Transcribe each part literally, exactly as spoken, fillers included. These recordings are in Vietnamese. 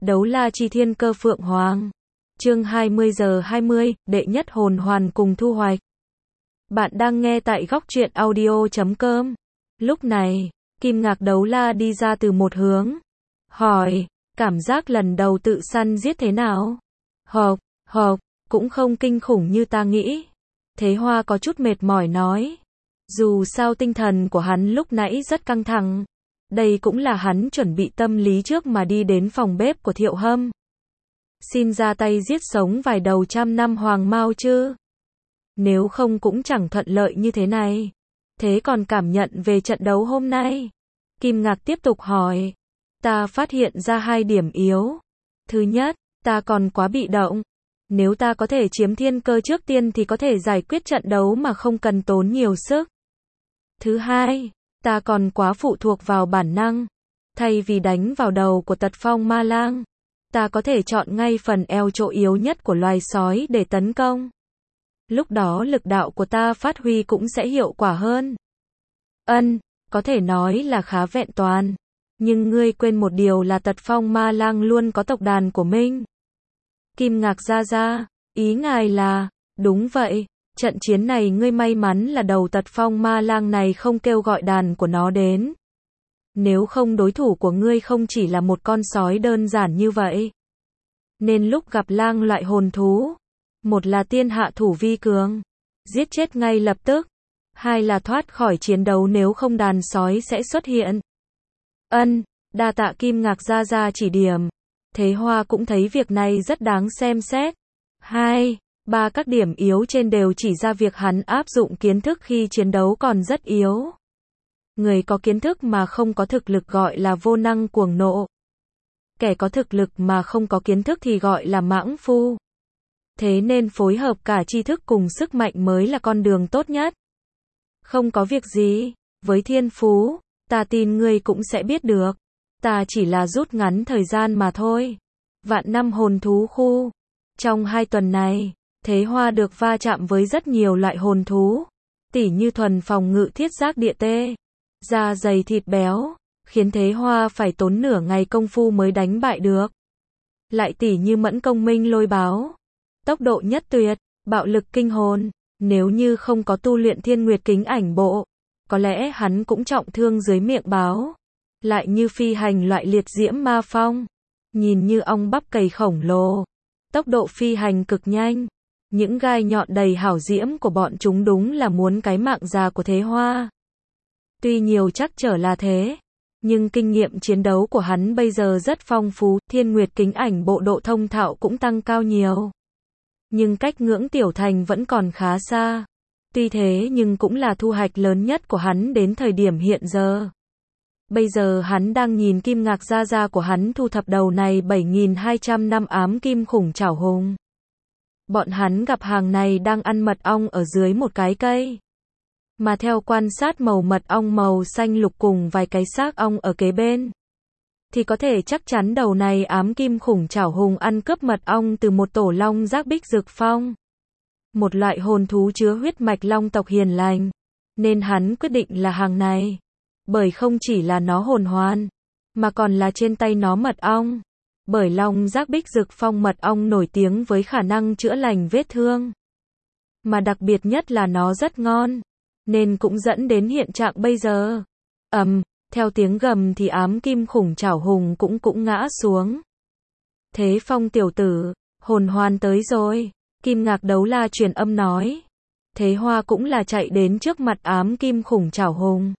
Đấu la chi thiên cơ Phượng Hoàng. Chương hai mươi giờ hai mươi, đệ nhất hồn hoàn cùng thu hoạch. Bạn đang nghe tại góc truyện audio chấm com. Lúc này, Kim Ngạc đấu la đi ra từ một hướng. Hỏi, cảm giác lần đầu tự săn giết thế nào? Hộp, hộp, cũng không kinh khủng như ta nghĩ. Thế Hoa có chút mệt mỏi nói. Dù sao tinh thần của hắn lúc nãy rất căng thẳng. Đây cũng là hắn chuẩn bị tâm lý trước mà đi đến phòng bếp của Thiệu Hâm. Xin ra tay giết sống vài đầu trăm năm hoàng mao chứ. Nếu không cũng chẳng thuận lợi như thế này. Thế còn cảm nhận về trận đấu hôm nay? Kim Ngạc tiếp tục hỏi. Ta phát hiện ra hai điểm yếu. Thứ nhất, ta còn quá bị động. Nếu ta có thể chiếm thiên cơ trước tiên thì có thể giải quyết trận đấu mà không cần tốn nhiều sức. Thứ hai, ta còn quá phụ thuộc vào bản năng. Thay vì đánh vào đầu của tật phong ma lang, ta có thể chọn ngay phần eo chỗ yếu nhất của loài sói để tấn công. Lúc đó lực đạo của ta phát huy cũng sẽ hiệu quả hơn. Ân, có thể nói là khá vẹn toàn. Nhưng ngươi quên một điều là tật phong ma lang luôn có tộc đàn của mình. Kim Ngạc ra ra, ý ngài là, đúng vậy, trận chiến này ngươi may mắn là đầu tật phong ma lang này không kêu gọi đàn của nó đến. Nếu không đối thủ của ngươi không chỉ là một con sói đơn giản như vậy. Nên lúc gặp lang loại hồn thú, một là tiên hạ thủ vi cường, giết chết ngay lập tức, hai là thoát khỏi chiến đấu nếu không đàn sói sẽ xuất hiện. Ân, đa tạ Kim Ngạc ra ra chỉ điểm. Thế Hoa cũng thấy việc này rất đáng xem xét. Hai, ba các điểm yếu trên đều chỉ ra việc hắn áp dụng kiến thức khi chiến đấu còn rất yếu. Người có kiến thức mà không có thực lực gọi là vô năng cuồng nộ. Kẻ có thực lực mà không có kiến thức thì gọi là mãng phu. Thế nên phối hợp cả tri thức cùng sức mạnh mới là con đường tốt nhất. Không có việc gì, với thiên phú, ta tin ngươi cũng sẽ biết được. Ta chỉ là rút ngắn thời gian mà thôi. Vạn năm hồn thú khu. Trong hai tuần này, Thế Hoa được va chạm với rất nhiều loại hồn thú. Tỉ như thuần phòng ngự thiết giác địa tê. Da dày thịt béo, khiến Thế Hoa phải tốn nửa ngày công phu mới đánh bại được. Lại tỉ như mẫn công minh lôi báo. Tốc độ nhất tuyệt, bạo lực kinh hồn. Nếu như không có tu luyện thiên nguyệt kính ảnh bộ, có lẽ hắn cũng trọng thương dưới miệng báo. Lại như phi hành loại liệt diễm ma phong. Nhìn như ong bắp cầy khổng lồ. Tốc độ phi hành cực nhanh. Những gai nhọn đầy hảo diễm của bọn chúng đúng là muốn cái mạng già của Thế Hoa. Tuy nhiều trắc trở là thế, nhưng kinh nghiệm chiến đấu của hắn bây giờ rất phong phú, thiên nguyệt kính ảnh bộ độ thông thạo cũng tăng cao nhiều. Nhưng cách ngưỡng tiểu thành vẫn còn khá xa. Tuy thế nhưng cũng là thu hoạch lớn nhất của hắn đến thời điểm hiện giờ. Bây giờ hắn đang nhìn Kim Ngạc gia gia của hắn thu thập đầu này bảy nghìn hai trăm năm ám kim khủng trảo hùng. Bọn hắn gặp hàng này đang ăn mật ong ở dưới một cái cây. Mà theo quan sát màu mật ong màu xanh lục cùng vài cái xác ong ở kế bên, thì có thể chắc chắn đầu này ám kim khủng trảo hùng ăn cướp mật ong từ một tổ long giác bích dực phong. Một loại hồn thú chứa huyết mạch long tộc hiền lành. Nên hắn quyết định là hàng này. Bởi không chỉ là nó hồn hoàn, mà còn là trên tay nó mật ong. Bởi long giác bích dực phong mật ong nổi tiếng với khả năng chữa lành vết thương. Mà đặc biệt nhất là nó rất ngon. Nên cũng dẫn đến hiện trạng bây giờ. Ầm, theo tiếng gầm thì ám kim khủng trảo hùng cũng cũng ngã xuống. Thế Phong tiểu tử, hồn hoàn tới rồi. Kim Ngạc đấu la truyền âm nói. Thế Hoa cũng là chạy đến trước mặt ám kim khủng trảo hùng.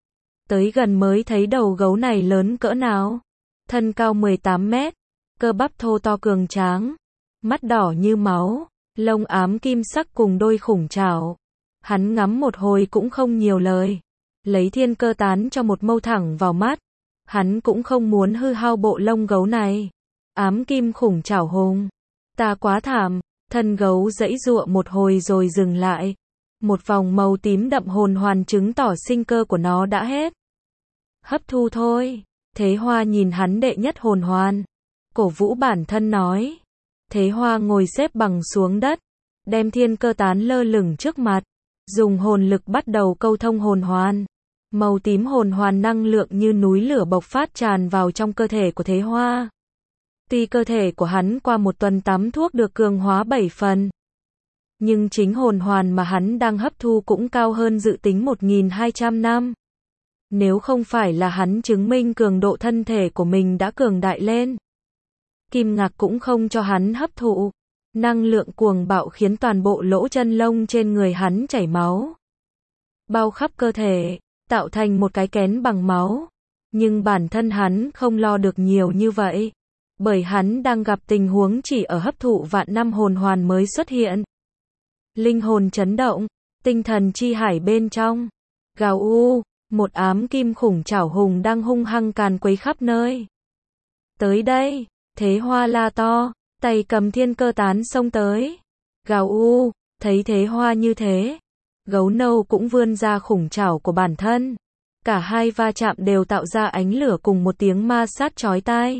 Tới gần mới thấy đầu gấu này lớn cỡ nào. Thân cao mười tám mét, cơ bắp thô to cường tráng, mắt đỏ như máu, lông ám kim sắc cùng đôi khủng trảo. Hắn ngắm một hồi cũng không nhiều lời, lấy thiên cơ tán cho một mâu thẳng vào mắt. Hắn cũng không muốn hư hao bộ lông gấu này. Ám kim khủng trảo hùng, ta quá thảm. Thân gấu giãy giụa một hồi rồi dừng lại. Một vòng màu tím đậm hồn hoàn chứng tỏ sinh cơ của nó đã hết. Hấp thu thôi. Thế Hoa nhìn hắn đệ nhất hồn hoàn, cổ vũ bản thân nói. Thế Hoa ngồi xếp bằng xuống đất, đem thiên cơ tán lơ lửng trước mặt, dùng hồn lực bắt đầu câu thông hồn hoàn. Màu tím hồn hoàn năng lượng như núi lửa bộc phát tràn vào trong cơ thể của Thế Hoa. Tuy cơ thể của hắn qua một tuần tắm thuốc được cường hóa bảy phần, nhưng chính hồn hoàn mà hắn đang hấp thu cũng cao hơn dự tính một nghìn hai trăm năm. Nếu không phải là hắn chứng minh cường độ thân thể của mình đã cường đại lên, Kim Ngạc cũng không cho hắn hấp thụ. Năng lượng cuồng bạo khiến toàn bộ lỗ chân lông trên người hắn chảy máu, bao khắp cơ thể, tạo thành một cái kén bằng máu. Nhưng bản thân hắn không lo được nhiều như vậy, bởi hắn đang gặp tình huống chỉ ở hấp thụ vạn năm hồn hoàn mới xuất hiện. Linh hồn chấn động, tinh thần chi hải bên trong, gào u, một ám kim khủng trảo hùng đang hung hăng càn quấy khắp nơi. Tới đây, Thế Hoa la to, tay cầm thiên cơ tán xông tới. Gào u, thấy Thế Hoa như thế, gấu nâu cũng vươn ra khủng trảo của bản thân. Cả hai va chạm đều tạo ra ánh lửa cùng một tiếng ma sát chói tai.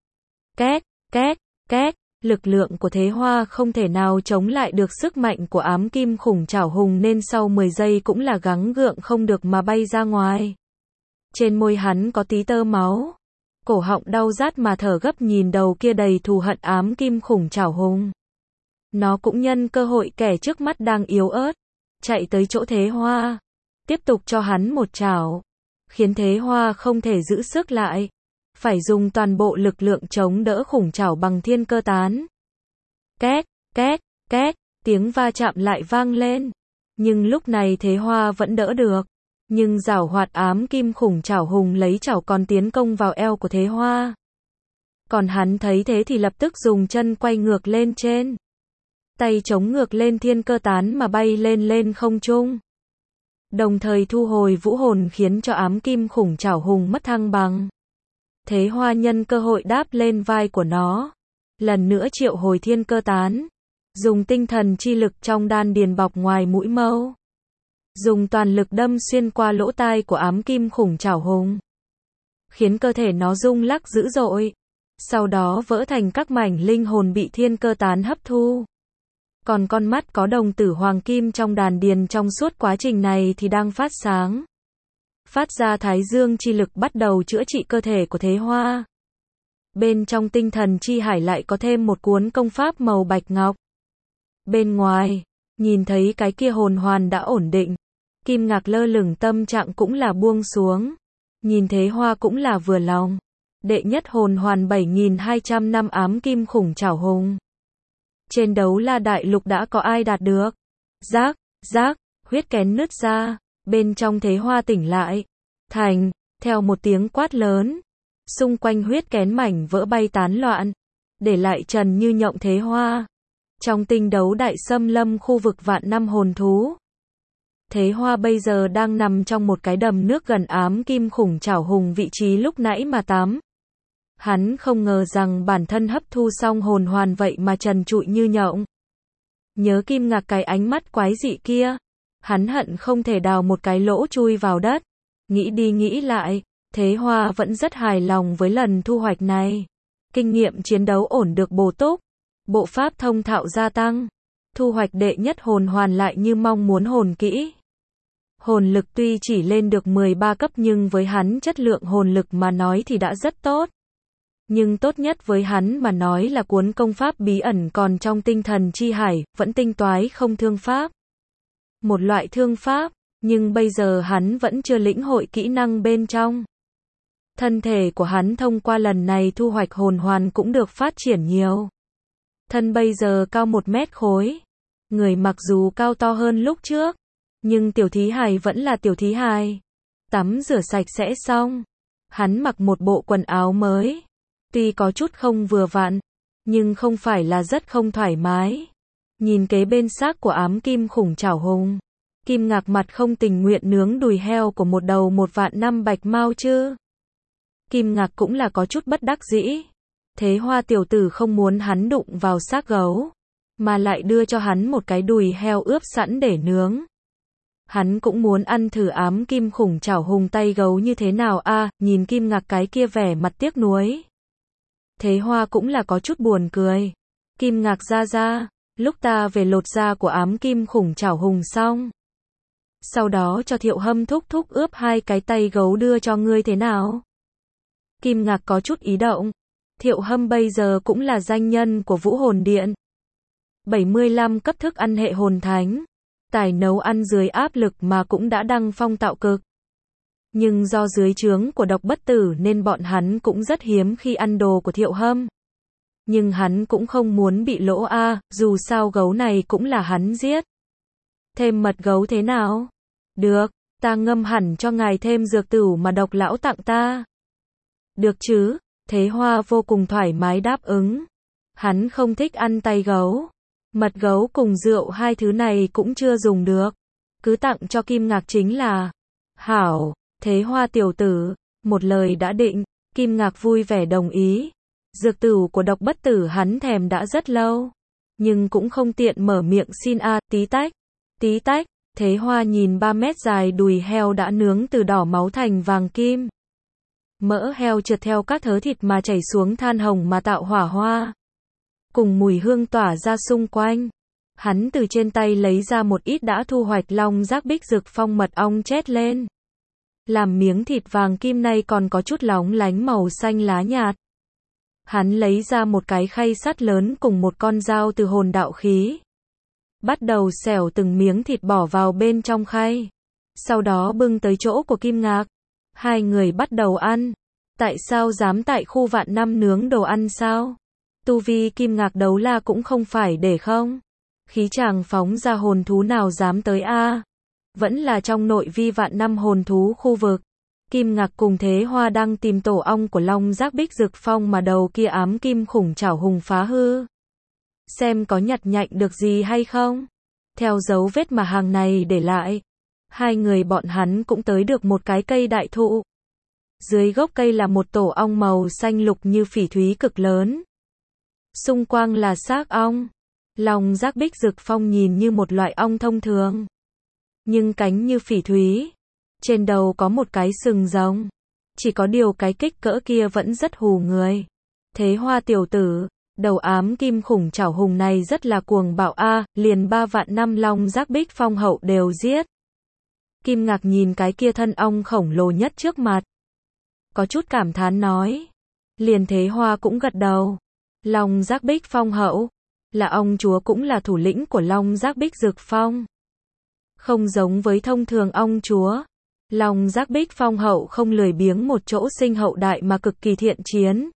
Két, két, két, lực lượng của Thế Hoa không thể nào chống lại được sức mạnh của ám kim khủng trảo hùng nên sau mười giây cũng là gắng gượng không được mà bay ra ngoài. Trên môi hắn có tí tơ máu, cổ họng đau rát mà thở gấp nhìn đầu kia đầy thù hận ám kim khủng trảo hùng. Nó cũng nhân cơ hội kẻ trước mắt đang yếu ớt, chạy tới chỗ Thế Hoa, tiếp tục cho hắn một trảo, khiến Thế Hoa không thể giữ sức lại, phải dùng toàn bộ lực lượng chống đỡ khủng trảo bằng thiên cơ tán. Két, két, két, tiếng va chạm lại vang lên, nhưng lúc này Thế Hoa vẫn đỡ được, nhưng giảo hoạt ám kim khủng trảo hùng lấy chảo còn tiến công vào eo của Thế Hoa. Còn hắn thấy thế thì lập tức dùng chân quay ngược lên trên, tay chống ngược lên thiên cơ tán mà bay lên lên không trung, đồng thời thu hồi vũ hồn khiến cho ám kim khủng trảo hùng mất thăng bằng. Thế Hoa nhân cơ hội đáp lên vai của nó, lần nữa triệu hồi thiên cơ tán, dùng tinh thần chi lực trong đan điền bọc ngoài mũi mâu, dùng toàn lực đâm xuyên qua lỗ tai của ám kim khủng trảo hùng, khiến cơ thể nó rung lắc dữ dội, sau đó vỡ thành các mảnh linh hồn bị thiên cơ tán hấp thu. Còn con mắt có đồng tử hoàng kim trong đàn điền trong suốt quá trình này thì đang phát sáng, phát ra thái dương chi lực bắt đầu chữa trị cơ thể của Thế Hoa. Bên trong tinh thần chi hải lại có thêm một cuốn công pháp màu bạch ngọc. Bên ngoài, nhìn thấy cái kia hồn hoàn đã ổn định, Kim Ngạc lơ lửng tâm trạng cũng là buông xuống, nhìn Thế Hoa cũng là vừa lòng. Đệ nhất hồn hoàn bảy nghìn hai trăm năm ám kim khủng trảo hùng. Trên Đấu La Đại Lục đã có ai đạt được? Rác, rác, huyết kén nứt ra, bên trong Thế Hoa tỉnh lại. Thành, theo một tiếng quát lớn, xung quanh huyết kén mảnh vỡ bay tán loạn, để lại trần như nhộng Thế Hoa. Trong tinh đấu đại xâm lâm khu vực vạn năm hồn thú, Thế Hoa bây giờ đang nằm trong một cái đầm nước gần ám kim khủng trảo hùng vị trí lúc nãy mà tắm. Hắn không ngờ rằng bản thân hấp thu xong hồn hoàn vậy mà trần trụi như nhộng. Nhớ Kim Ngạc cái ánh mắt quái dị kia, hắn hận không thể đào một cái lỗ chui vào đất. Nghĩ đi nghĩ lại, Thế Hoa vẫn rất hài lòng với lần thu hoạch này. Kinh nghiệm chiến đấu ổn được bổ túc, bộ pháp thông thạo gia tăng, thu hoạch đệ nhất hồn hoàn lại như mong muốn hồn kỹ. Hồn lực tuy chỉ lên được mười ba cấp nhưng với hắn chất lượng hồn lực mà nói thì đã rất tốt. Nhưng tốt nhất với hắn mà nói là cuốn công pháp bí ẩn còn trong tinh thần chi hải, vẫn tinh toái không thương pháp. Một loại thương pháp, nhưng bây giờ hắn vẫn chưa lĩnh hội kỹ năng bên trong. Thân thể của hắn thông qua lần này thu hoạch hồn hoàn cũng được phát triển nhiều. Thân bây giờ cao một mét khối. Người mặc dù cao to hơn lúc trước, nhưng tiểu thí hài vẫn là tiểu thí hài. Tắm rửa sạch sẽ xong, hắn mặc một bộ quần áo mới. Tuy có chút không vừa vặn, nhưng không phải là rất không thoải mái. Nhìn kế bên xác của ám kim khủng trảo hùng, Kim Ngạc mặt không tình nguyện nướng đùi heo của một đầu một vạn năm bạch mao chứ. Kim Ngạc cũng là có chút bất đắc dĩ. Thế Hoa tiểu tử không muốn hắn đụng vào xác gấu, mà lại đưa cho hắn một cái đùi heo ướp sẵn để nướng. Hắn cũng muốn ăn thử ám kim khủng trảo hùng tay gấu như thế nào a. À, nhìn Kim Ngạc cái kia vẻ mặt tiếc nuối, Thế Hoa cũng là có chút buồn cười. Kim Ngạc ra ra, lúc ta về lột da của ám kim khủng trảo hùng xong, sau đó cho Thiệu Hâm thúc thúc ướp hai cái tay gấu đưa cho ngươi thế nào? Kim Ngạc có chút ý động. Thiệu Hâm bây giờ cũng là danh nhân của Vũ Hồn Điện. bảy mươi lăm cấp thức ăn hệ hồn thánh. Tài nấu ăn dưới áp lực mà cũng đã đăng phong tạo cực. Nhưng do dưới trướng của Độc Bất Tử nên bọn hắn cũng rất hiếm khi ăn đồ của Thiệu Hâm. Nhưng hắn cũng không muốn bị lỗ a, dù sao gấu này cũng là hắn giết. Thêm mật gấu thế nào? Được, ta ngâm hẳn cho ngài thêm dược tửu mà Độc lão tặng ta. Được chứ? Thế Hoa vô cùng thoải mái đáp ứng. Hắn không thích ăn tay gấu. Mật gấu cùng rượu hai thứ này cũng chưa dùng được. Cứ tặng cho Kim Ngạc chính là. Hảo, Thế Hoa tiểu tử, một lời đã định, Kim Ngạc vui vẻ đồng ý. Dược tửu của Độc Bất Tử hắn thèm đã rất lâu. Nhưng cũng không tiện mở miệng xin a, tí tách. Tí tách, Thế Hoa nhìn ba mét dài đùi heo đã nướng từ đỏ máu thành vàng kim. Mỡ heo trượt theo các thớ thịt mà chảy xuống than hồng mà tạo hỏa hoa. Cùng mùi hương tỏa ra xung quanh. Hắn từ trên tay lấy ra một ít đã thu hoạch long giác bích dực phong mật ong chét lên. Làm miếng thịt vàng kim này còn có chút lóng lánh màu xanh lá nhạt. Hắn lấy ra một cái khay sắt lớn cùng một con dao từ hồn đạo khí. Bắt đầu xẻo từng miếng thịt bỏ vào bên trong khay. Sau đó bưng tới chỗ của Kim Ngạc. Hai người bắt đầu ăn. Tại sao dám tại khu vạn năm nướng đồ ăn sao? Tu vi Kim Ngạc đấu la cũng không phải để không. Khí chàng phóng ra hồn thú nào dám tới a? Vẫn là trong nội vi vạn năm hồn thú khu vực. Kim Ngạc cùng Thế Hoa đang tìm tổ ong của long giác bích dực phong mà đầu kia ám kim khủng trảo hùng phá hư. Xem có nhặt nhạnh được gì hay không? Theo dấu vết mà hàng này để lại. Hai người bọn hắn cũng tới được một cái cây đại thụ. Dưới gốc cây là một tổ ong màu xanh lục như phỉ thúy cực lớn. Xung quanh là xác ong. Long giác bích dực phong nhìn như một loại ong thông thường. Nhưng cánh như phỉ thúy. Trên đầu có một cái sừng rồng. Chỉ có điều cái kích cỡ kia vẫn rất hù người. Thế Hoa tiểu tử, đầu ám kim khủng trảo hùng này rất là cuồng bạo a, liền ba vạn năm long giác bích phong hậu đều giết. Kim Ngạc nhìn cái kia thân ong khổng lồ nhất trước mặt. Có chút cảm thán nói. Liền Thế Hoa cũng gật đầu. Long giác bích phong hậu. Là ong chúa cũng là thủ lĩnh của long giác bích dực phong. Không giống với thông thường ong chúa. Long giác bích phong hậu không lười biếng một chỗ sinh hậu đại mà cực kỳ thiện chiến.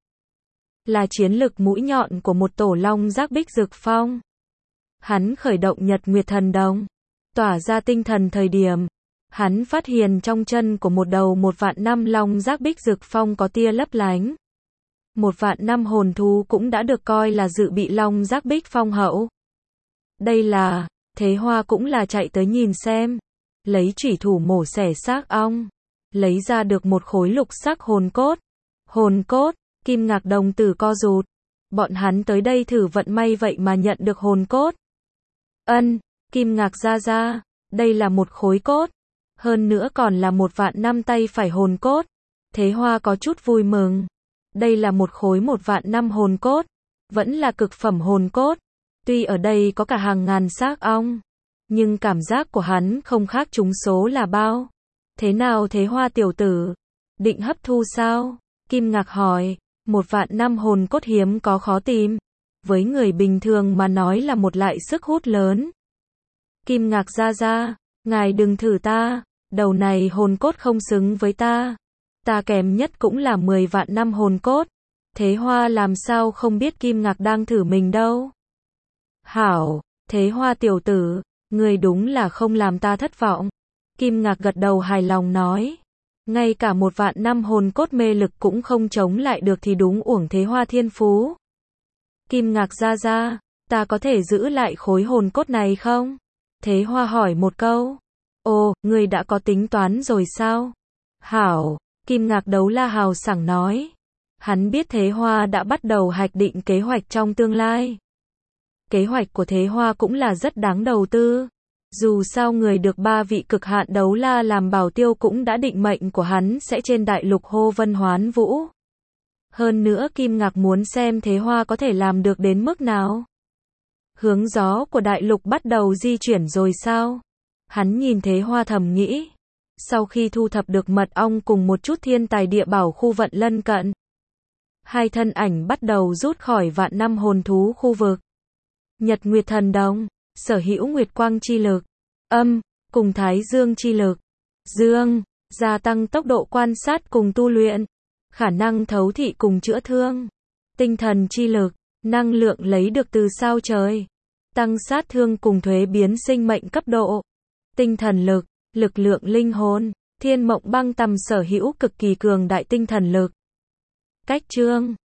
Là chiến lực mũi nhọn của một tổ long giác bích dực phong. Hắn khởi động nhật nguyệt thần đồng. Tỏa ra tinh thần thời điểm. Hắn phát hiện trong chân của một đầu một vạn năm long giác bích dực phong có tia lấp lánh. Một vạn năm hồn thú cũng đã được coi là dự bị long giác bích phong hậu. Đây là, Thế Hoa cũng là chạy tới nhìn xem. Lấy chủy thủ mổ xẻ xác ong. Lấy ra được một khối lục sắc hồn cốt. Hồn cốt, Kim Ngạc đồng tử co rụt. Bọn hắn tới đây thử vận may vậy mà nhận được hồn cốt. Ân, Kim Ngạc ra ra, đây là một khối cốt. Hơn nữa còn là một vạn năm tay phải hồn cốt. Thế Hoa có chút vui mừng. Đây là một khối một vạn năm hồn cốt. Vẫn là cực phẩm hồn cốt. Tuy ở đây có cả hàng ngàn xác ong. Nhưng cảm giác của hắn không khác chúng số là bao. Thế nào Thế Hoa tiểu tử? Định hấp thu sao? Kim Ngạc hỏi. Một vạn năm hồn cốt hiếm có khó tìm. Với người bình thường mà nói là một lại sức hút lớn. Kim Ngạc ra ra. Ngài đừng thử ta. Đầu này hồn cốt không xứng với ta. Ta kèm nhất cũng là mười vạn năm hồn cốt. Thế Hoa làm sao không biết Kim Ngạc đang thử mình đâu. Hảo, Thế Hoa tiểu tử, người đúng là không làm ta thất vọng. Kim Ngạc gật đầu hài lòng nói. Ngay cả một vạn năm hồn cốt mê lực cũng không chống lại được thì đúng uổng Thế Hoa thiên phú. Kim Ngạc ra ra, ta có thể giữ lại khối hồn cốt này không? Thế Hoa hỏi một câu. Ồ, người đã có tính toán rồi sao? Hảo, Kim Ngạc đấu la hào sảng nói. Hắn biết Thế Hoa đã bắt đầu hoạch định kế hoạch trong tương lai. Kế hoạch của Thế Hoa cũng là rất đáng đầu tư. Dù sao người được ba vị cực hạn đấu la làm bảo tiêu cũng đã định mệnh của hắn sẽ trên đại lục hô vân hoán vũ. Hơn nữa Kim Ngạc muốn xem Thế Hoa có thể làm được đến mức nào. Hướng gió của đại lục bắt đầu di chuyển rồi sao? Hắn nhìn Thế Hoa thầm nghĩ. Sau khi thu thập được mật ong cùng một chút thiên tài địa bảo khu vận lân cận. hai thân ảnh bắt đầu rút khỏi vạn năm hồn thú khu vực. Nhật Nguyệt Thần Đồng, sở hữu Nguyệt Quang chi lực. Âm, cùng Thái Dương chi lực. Dương, gia tăng tốc độ quan sát cùng tu luyện. Khả năng thấu thị cùng chữa thương. Tinh thần chi lực, năng lượng lấy được từ sao trời. Tăng sát thương cùng thuế biến sinh mệnh cấp độ. Tinh thần lực, lực lượng linh hồn. Thiên Mộng Băng Tầm sở hữu cực kỳ cường đại tinh thần lực. Cách chương